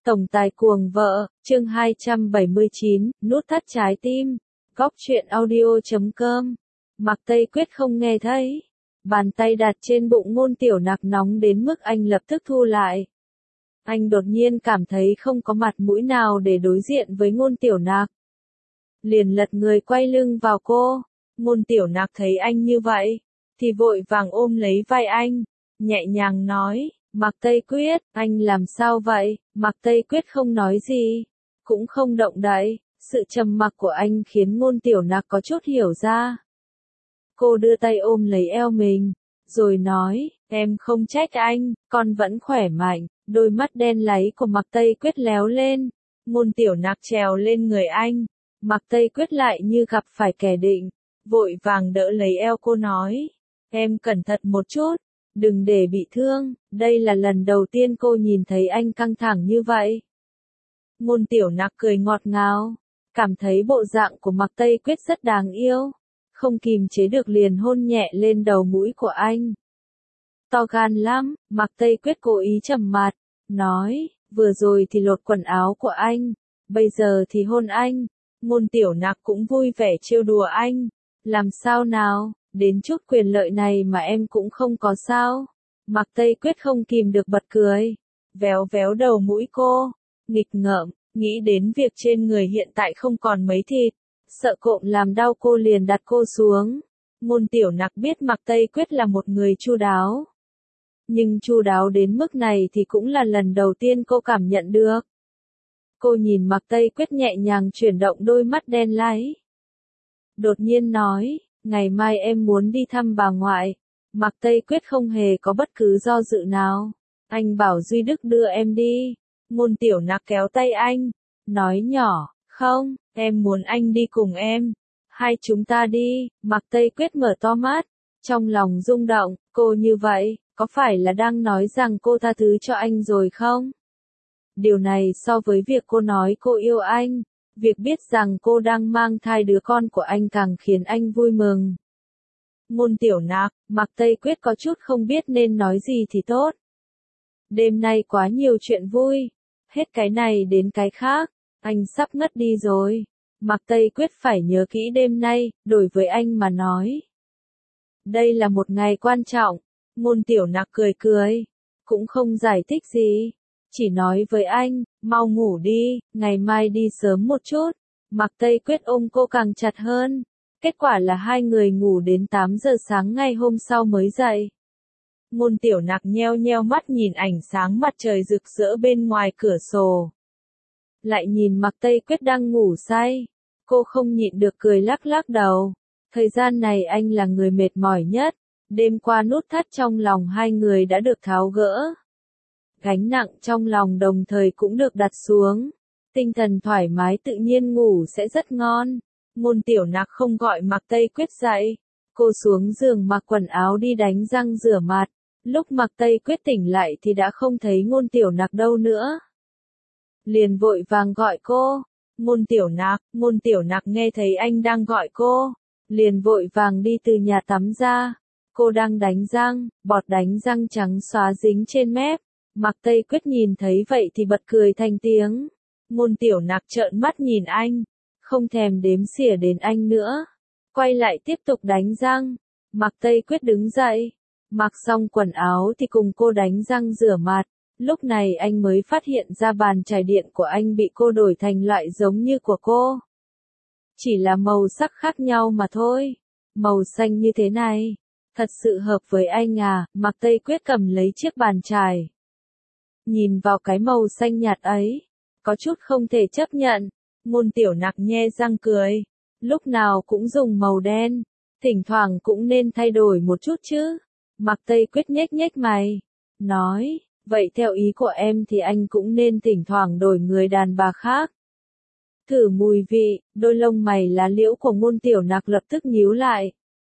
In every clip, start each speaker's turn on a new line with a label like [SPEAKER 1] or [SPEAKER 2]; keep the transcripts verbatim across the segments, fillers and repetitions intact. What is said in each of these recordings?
[SPEAKER 1] Tổng tài cuồng vợ, chương hai trăm bảy mươi chín, nút thắt trái tim. Góc truyện audio chấm com. Mạc Tây Quyết không nghe thấy. Bàn tay đặt trên bụng Ngôn Tiểu Nặc nóng đến mức anh lập tức thu lại. Anh đột nhiên cảm thấy không có mặt mũi nào để đối diện với Ngôn Tiểu Nặc. Liền lật người quay lưng vào cô. Ngôn Tiểu Nặc thấy anh như vậy, thì vội vàng ôm lấy vai anh, nhẹ nhàng nói, Mạc Tây Quyết, anh làm sao vậy? Mạc Tây Quyết không nói gì, cũng không động đậy. Sự trầm mặc của anh khiến Ngôn Tiểu Nặc có chút hiểu ra. Cô đưa tay ôm lấy eo mình, rồi nói, em không trách anh, con vẫn khỏe mạnh. Đôi mắt đen láy của Mạc Tây Quyết léo lên. Ngôn Tiểu Nặc trèo lên người anh. Mạc Tây Quyết lại như gặp phải kẻ định, vội vàng đỡ lấy eo cô nói, em cẩn thận một chút, đừng để bị thương. Đây là lần đầu tiên cô nhìn thấy anh căng thẳng như vậy. Ngôn Tiểu Nặc cười ngọt ngào, cảm thấy bộ dạng của Mạc Tây Quyết rất đáng yêu, không kìm chế được liền hôn nhẹ lên đầu mũi của anh. To gan lắm. Mạc Tây Quyết cố ý trầm mặt, nói, vừa rồi thì lột quần áo của anh, bây giờ thì hôn anh. Ngôn Tiểu Nặc cũng vui vẻ trêu đùa anh, làm sao nào, đến chút quyền lợi này mà em cũng không có sao. Mạc Tây Quyết không kìm được bật cười, véo véo đầu mũi cô, nghịch ngợm, nghĩ đến việc trên người hiện tại không còn mấy thịt, sợ cộm làm đau cô liền đặt cô xuống. Ngôn Tiểu Nặc biết Mạc Tây Quyết là một người chu đáo, nhưng chu đáo đến mức này thì cũng là lần đầu tiên cô cảm nhận được. Cô nhìn Mạc Tây Quyết nhẹ nhàng chuyển động đôi mắt đen láy. Đột nhiên nói, ngày mai em muốn đi thăm bà ngoại. Mạc Tây Quyết không hề có bất cứ do dự nào. Anh bảo Duy Đức đưa em đi. Ngôn Tiểu Nặc kéo tay anh, nói nhỏ, không, em muốn anh đi cùng em. Hai chúng ta đi. Mạc Tây Quyết mở to mắt, trong lòng rung động, cô như vậy, có phải là đang nói rằng cô tha thứ cho anh rồi không? Điều này so với việc cô nói cô yêu anh, việc biết rằng cô đang mang thai đứa con của anh càng khiến anh vui mừng. Ngôn Tiểu Nặc, Mạc Tây Quyết có chút không biết nên nói gì thì tốt. Đêm nay quá nhiều chuyện vui, hết cái này đến cái khác, anh sắp ngất đi rồi. Mạc Tây Quyết phải nhớ kỹ đêm nay, đối với anh mà nói. Đây là một ngày quan trọng. Ngôn Tiểu Nặc cười cười, cũng không giải thích gì. Chỉ nói với anh, mau ngủ đi, ngày mai đi sớm một chút. Mạc Tây Quyết ôm cô càng chặt hơn. Kết quả là hai người ngủ đến tám giờ sáng ngày hôm sau mới dậy. Ngôn Tiểu Nặc nheo nheo mắt nhìn ảnh sáng mặt trời rực rỡ bên ngoài cửa sổ. Lại nhìn Mạc Tây Quyết đang ngủ say. Cô không nhịn được cười lắc lắc đầu. Thời gian này anh là người mệt mỏi nhất. Đêm qua nút thắt trong lòng hai người đã được tháo gỡ. Gánh nặng trong lòng đồng thời cũng được đặt xuống. Tinh thần thoải mái tự nhiên ngủ sẽ rất ngon. Ngôn Tiểu Nặc không gọi Mạc Tây Quyết dậy. Cô xuống giường mặc quần áo đi đánh răng rửa mặt. Lúc Mạc Tây Quyết tỉnh lại thì đã không thấy Ngôn Tiểu Nặc đâu nữa. Liền vội vàng gọi cô. Ngôn Tiểu Nặc, Ngôn Tiểu Nặc nghe thấy anh đang gọi cô. Liền vội vàng đi từ nhà tắm ra. Cô đang đánh răng, bọt đánh răng trắng xóa dính trên mép. Mạc Tây Quyết nhìn thấy vậy thì bật cười thành tiếng. Ngôn Tiểu Nặc trợn mắt nhìn anh, không thèm đếm xỉa đến anh nữa. Quay lại tiếp tục đánh răng. Mạc Tây Quyết đứng dậy, mặc xong quần áo thì cùng cô đánh răng rửa mặt. Lúc này anh mới phát hiện ra bàn chải điện của anh bị cô đổi thành loại giống như của cô. Chỉ là màu sắc khác nhau mà thôi. Màu xanh như thế này, thật sự hợp với anh à. Mạc Tây Quyết cầm lấy chiếc bàn chải. Nhìn vào cái màu xanh nhạt ấy, có chút không thể chấp nhận. Ngôn Tiểu Nặc nhe răng cười. Lúc nào cũng dùng màu đen, thỉnh thoảng cũng nên thay đổi một chút chứ. Mạc Tây Quyết nhếch nhếch mày, nói, vậy theo ý của em thì anh cũng nên thỉnh thoảng đổi người đàn bà khác. Thử mùi vị. Đôi lông mày lá liễu của Ngôn Tiểu Nặc lập tức nhíu lại.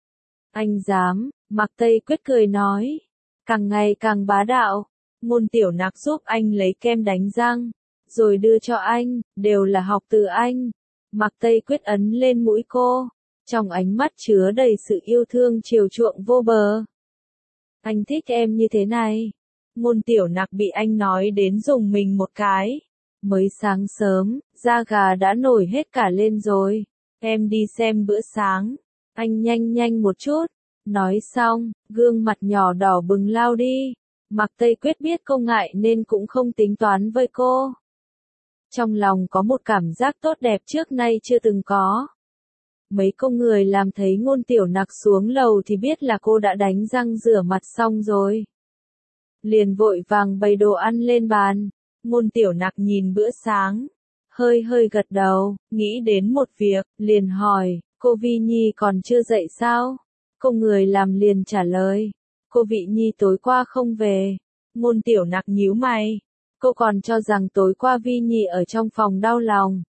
[SPEAKER 1] Anh dám? Mạc Tây Quyết cười nói, càng ngày càng bá đạo. Ngôn Tiểu Nặc giúp anh lấy kem đánh răng, rồi đưa cho anh, đều là học từ anh. Mạc Tây Quyết ấn lên mũi cô, trong ánh mắt chứa đầy sự yêu thương chiều chuộng vô bờ. Anh thích em như thế này. Ngôn Tiểu Nặc bị anh nói đến rùng mình một cái. Mới sáng sớm, da gà đã nổi hết cả lên rồi. Em đi xem bữa sáng. Anh nhanh nhanh một chút. Nói xong, gương mặt nhỏ đỏ bừng lao đi. Mạc Tây Quyết biết cô ngại nên cũng không tính toán với cô. Trong lòng có một cảm giác tốt đẹp trước nay chưa từng có. Mấy cô người làm thấy Ngôn Tiểu Nặc xuống lầu thì biết là cô đã đánh răng rửa mặt xong rồi. Liền vội vàng bày đồ ăn lên bàn. Ngôn Tiểu Nặc nhìn bữa sáng, hơi hơi gật đầu, nghĩ đến một việc, liền hỏi, cô Vi Nhi còn chưa dậy sao? Cô người làm liền trả lời, cô Vị Nhi tối qua không về. Ngôn Tiểu Nặc nhíu mày, cô còn cho rằng tối qua Vi Nhi ở trong phòng đau lòng.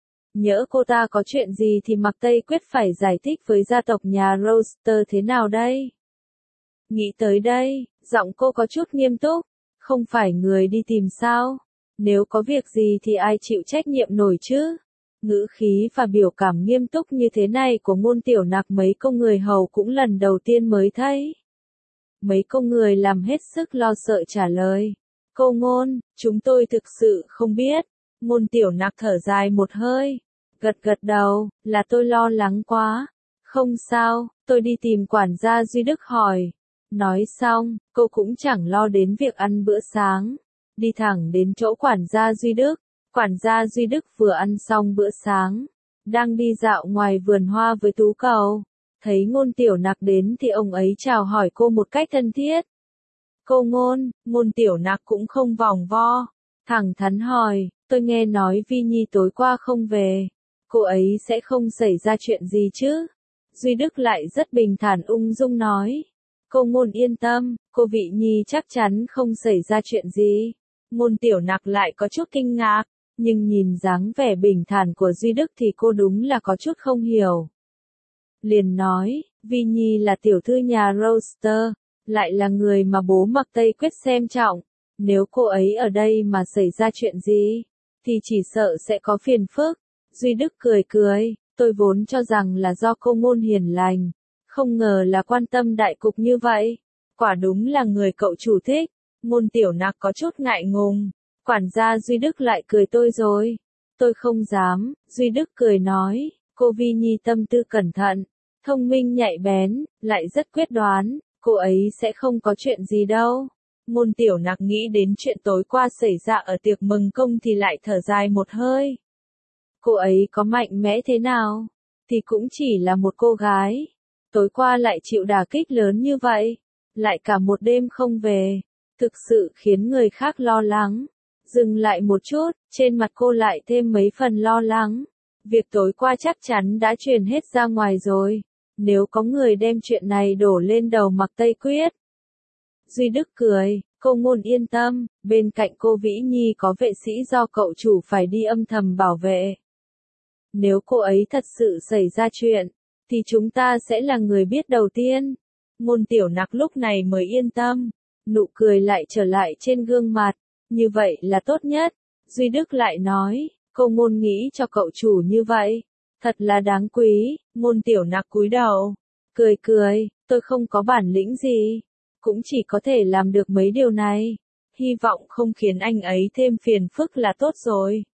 [SPEAKER 1] Nhỡ cô ta có chuyện gì thì Mạc Tây Quyết phải giải thích với gia tộc nhà Roster thế nào đây? Nghĩ tới đây, giọng cô có chút nghiêm túc, không phải người đi tìm sao? Nếu có việc gì thì ai chịu trách nhiệm nổi chứ? Ngữ khí và biểu cảm nghiêm túc như thế này của Ngôn Tiểu Nặc mấy cô người hầu cũng lần đầu tiên mới thấy. Mấy cô người làm hết sức lo sợ trả lời. Cô Ngôn, chúng tôi thực sự không biết. Ngôn Tiểu Nặc thở dài một hơi, gật gật đầu, là tôi lo lắng quá. Không sao, tôi đi tìm quản gia Duy Đức hỏi. Nói xong, cô cũng chẳng lo đến việc ăn bữa sáng. Đi thẳng đến chỗ quản gia Duy Đức. Quản gia Duy Đức vừa ăn xong bữa sáng, đang đi dạo ngoài vườn hoa với Tú Cầu. Thấy Ngôn Tiểu Nặc đến thì ông ấy chào hỏi cô một cách thân thiết. Cô Ngôn, Ngôn Tiểu Nặc cũng không vòng vo, thẳng thắn hỏi, tôi nghe nói Vi Nhi tối qua không về. Cô ấy sẽ không xảy ra chuyện gì chứ? Duy Đức lại rất bình thản ung dung nói. Cô Ngôn yên tâm, cô Vị Nhi chắc chắn không xảy ra chuyện gì. Ngôn Tiểu Nặc lại có chút kinh ngạc, nhưng nhìn dáng vẻ bình thản của Duy Đức thì cô đúng là có chút không hiểu. Liền nói, Vi Nhi là tiểu thư nhà Roster, lại là người mà bố Mạc Tây Quyết xem trọng. Nếu cô ấy ở đây mà xảy ra chuyện gì, thì chỉ sợ sẽ có phiền phức. Duy Đức cười cười, tôi vốn cho rằng là do cô Ngôn hiền lành, không ngờ là quan tâm đại cục như vậy. Quả đúng là người cậu chủ thích. Ngôn Tiểu Nặc có chút ngại ngùng. Quản gia Duy Đức lại cười tôi rồi. Tôi không dám. Duy Đức cười nói, cô Vi Nhi tâm tư cẩn thận, thông minh nhạy bén, lại rất quyết đoán, cô ấy sẽ không có chuyện gì đâu. Ngôn Tiểu Nặc nghĩ đến chuyện tối qua xảy ra ở tiệc mừng công thì lại thở dài một hơi. Cô ấy có mạnh mẽ thế nào, thì cũng chỉ là một cô gái. Tối qua lại chịu đả kích lớn như vậy, lại cả một đêm không về, thực sự khiến người khác lo lắng. Dừng lại một chút, trên mặt cô lại thêm mấy phần lo lắng. Việc tối qua chắc chắn đã truyền hết ra ngoài rồi. Nếu có người đem chuyện này đổ lên đầu Mạc Tây Quyết. Duy Đức cười, cô Ngôn yên tâm, bên cạnh cô Vĩ Nhi có vệ sĩ do cậu chủ phải đi âm thầm bảo vệ. Nếu cô ấy thật sự xảy ra chuyện, thì chúng ta sẽ là người biết đầu tiên. Ngôn Tiểu Nặc lúc này mới yên tâm, nụ cười lại trở lại trên gương mặt, như vậy là tốt nhất. Duy Đức lại nói, cô Ngôn nghĩ cho cậu chủ như vậy, thật là đáng quý. Ngôn Tiểu Nặc cúi đầu, cười cười, tôi không có bản lĩnh gì, cũng chỉ có thể làm được mấy điều này, hy vọng không khiến anh ấy thêm phiền phức là tốt rồi.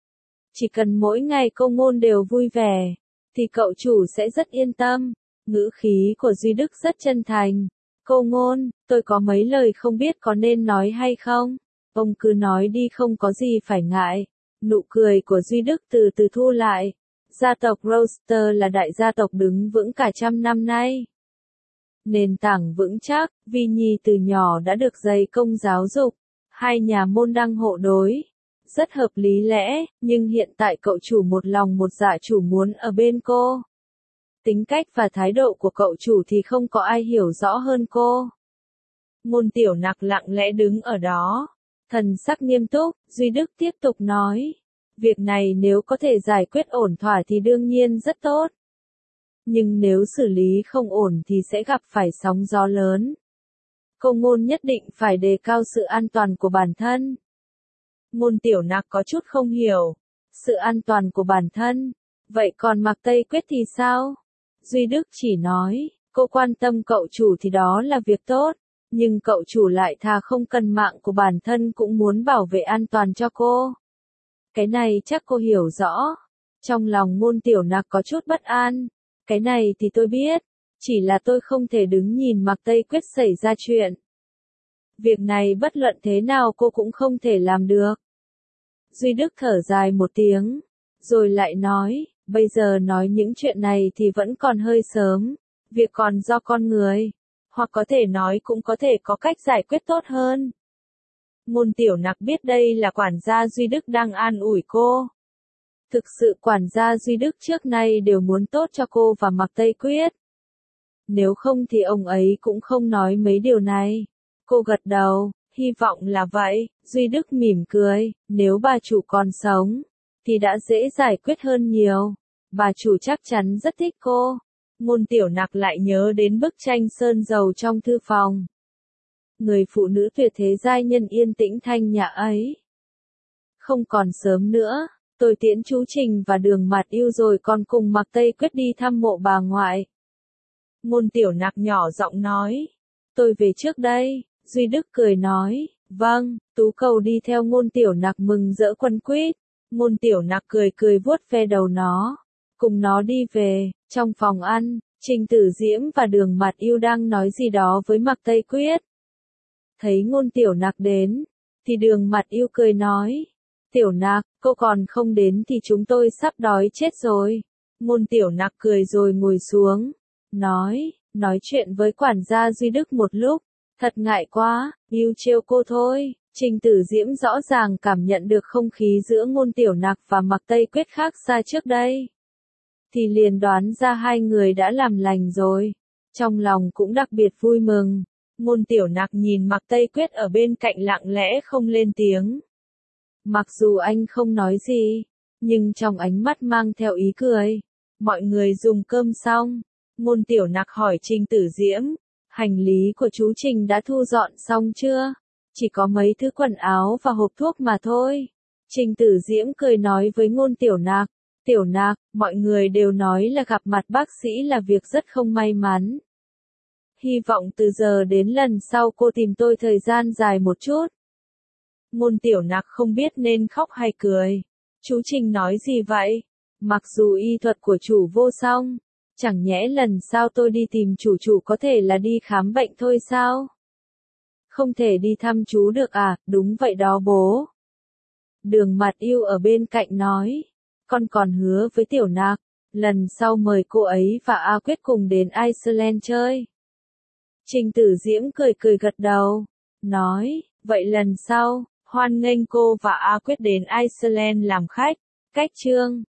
[SPEAKER 1] Chỉ cần mỗi ngày cô Ngôn đều vui vẻ, thì cậu chủ sẽ rất yên tâm. Ngữ khí của Duy Đức rất chân thành. Cô Ngôn, tôi có mấy lời không biết có nên nói hay không? Ông cứ nói đi, không có gì phải ngại. Nụ cười của Duy Đức từ từ thu lại. Gia tộc Roster là đại gia tộc đứng vững cả trăm năm nay. Nền tảng vững chắc, Vi Nhi từ nhỏ đã được dày công giáo dục. Hai nhà môn đăng hộ đối. Rất hợp lý lẽ, nhưng hiện tại cậu chủ một lòng một dạ chủ muốn ở bên cô. Tính cách và thái độ của cậu chủ thì không có ai hiểu rõ hơn cô. Ngôn Tiểu Nặc lặng lẽ đứng ở đó, thần sắc nghiêm túc. Duy Đức tiếp tục nói, việc này nếu có thể giải quyết ổn thỏa thì đương nhiên rất tốt. Nhưng nếu xử lý không ổn thì sẽ gặp phải sóng gió lớn. Cô Ngôn nhất định phải đề cao sự an toàn của bản thân. Ngôn Tiểu Nặc có chút không hiểu. Sự an toàn của bản thân. Vậy còn Mạc Tây Quyết thì sao? Duy Đức chỉ nói, cô quan tâm cậu chủ thì đó là việc tốt. Nhưng cậu chủ lại thà không cần mạng của bản thân cũng muốn bảo vệ an toàn cho cô. Cái này chắc cô hiểu rõ. Trong lòng Ngôn Tiểu Nặc có chút bất an. Cái này thì tôi biết. Chỉ là tôi không thể đứng nhìn Mạc Tây Quyết xảy ra chuyện. Việc này bất luận thế nào cô cũng không thể làm được. Duy Đức thở dài một tiếng. Rồi lại nói, bây giờ nói những chuyện này thì vẫn còn hơi sớm. Việc còn do con người. Hoặc có thể nói cũng có thể có cách giải quyết tốt hơn. Ngôn Tiểu Nặc biết đây là quản gia Duy Đức đang an ủi cô. Thực sự quản gia Duy Đức trước nay đều muốn tốt cho cô và Mạc Tây Quyết. Nếu không thì ông ấy cũng không nói mấy điều này. Cô gật đầu, hy vọng là vậy. Duy Đức mỉm cười, nếu bà chủ còn sống, thì đã dễ giải quyết hơn nhiều. Bà chủ chắc chắn rất thích cô. Ngôn Tiểu Nặc lại nhớ đến bức tranh sơn dầu trong thư phòng. Người phụ nữ tuyệt thế giai nhân yên tĩnh thanh nhã ấy. Không còn sớm nữa, tôi tiễn chú Trình và Đường Mạt Yêu rồi còn cùng Mạc Tây Quyết đi thăm mộ bà ngoại. Ngôn Tiểu Nặc nhỏ giọng nói. Tôi về trước đây. Duy Đức cười nói. Vâng, Tú Cầu đi theo Ngôn Tiểu Nặc mừng rỡ quấn quýt. Ngôn Tiểu Nặc cười cười vuốt ve đầu nó. Cùng nó đi về. Trong phòng ăn, Trình Tử Diễm và Đường Mạt Yêu đang nói gì đó với Mạc Tây Quyết. Thấy Ngôn Tiểu Nặc đến, thì Đường Mạt Yêu cười nói. Tiểu Nặc, cô còn không đến thì chúng tôi sắp đói chết rồi. Ngôn Tiểu Nặc cười rồi ngồi xuống. Nói, nói chuyện với quản gia Duy Đức một lúc. Thật ngại quá, yêu trêu cô thôi. Trình Tử Diễm rõ ràng cảm nhận được không khí giữa Ngôn Tiểu Nặc và Mạc Tây Quyết khác xa trước đây. Thì liền đoán ra hai người đã làm lành rồi. Trong lòng cũng đặc biệt vui mừng. Ngôn Tiểu Nặc nhìn Mạc Tây Quyết ở bên cạnh lặng lẽ không lên tiếng. Mặc dù anh không nói gì, nhưng trong ánh mắt mang theo ý cười. Mọi người dùng cơm xong. Ngôn Tiểu Nặc hỏi Trình Tử Diễm, hành lý của chú Trình đã thu dọn xong chưa? Chỉ có mấy thứ quần áo và hộp thuốc mà thôi. Trình Tử Diễm cười nói với Ngôn Tiểu Nặc, Tiểu Nặc, mọi người đều nói là gặp mặt bác sĩ là việc rất không may mắn. Hy vọng từ giờ đến lần sau cô tìm tôi thời gian dài một chút. Ngôn Tiểu Nặc không biết nên khóc hay cười. Chú Trình nói gì vậy? Mặc dù y thuật của chủ vô song, chẳng nhẽ lần sau tôi đi tìm chủ chủ có thể là đi khám bệnh thôi sao? Không thể đi thăm chú được à? Đúng vậy đó bố. Đường Mạt Yêu ở bên cạnh nói. Con còn hứa với Tiểu Nặc, lần sau mời cô ấy và A Quyết cùng đến Iceland chơi. Trình Tử Diễm cười cười gật đầu. Nói, vậy lần sau, hoan nghênh cô và A Quyết đến Iceland làm khách. Cách chương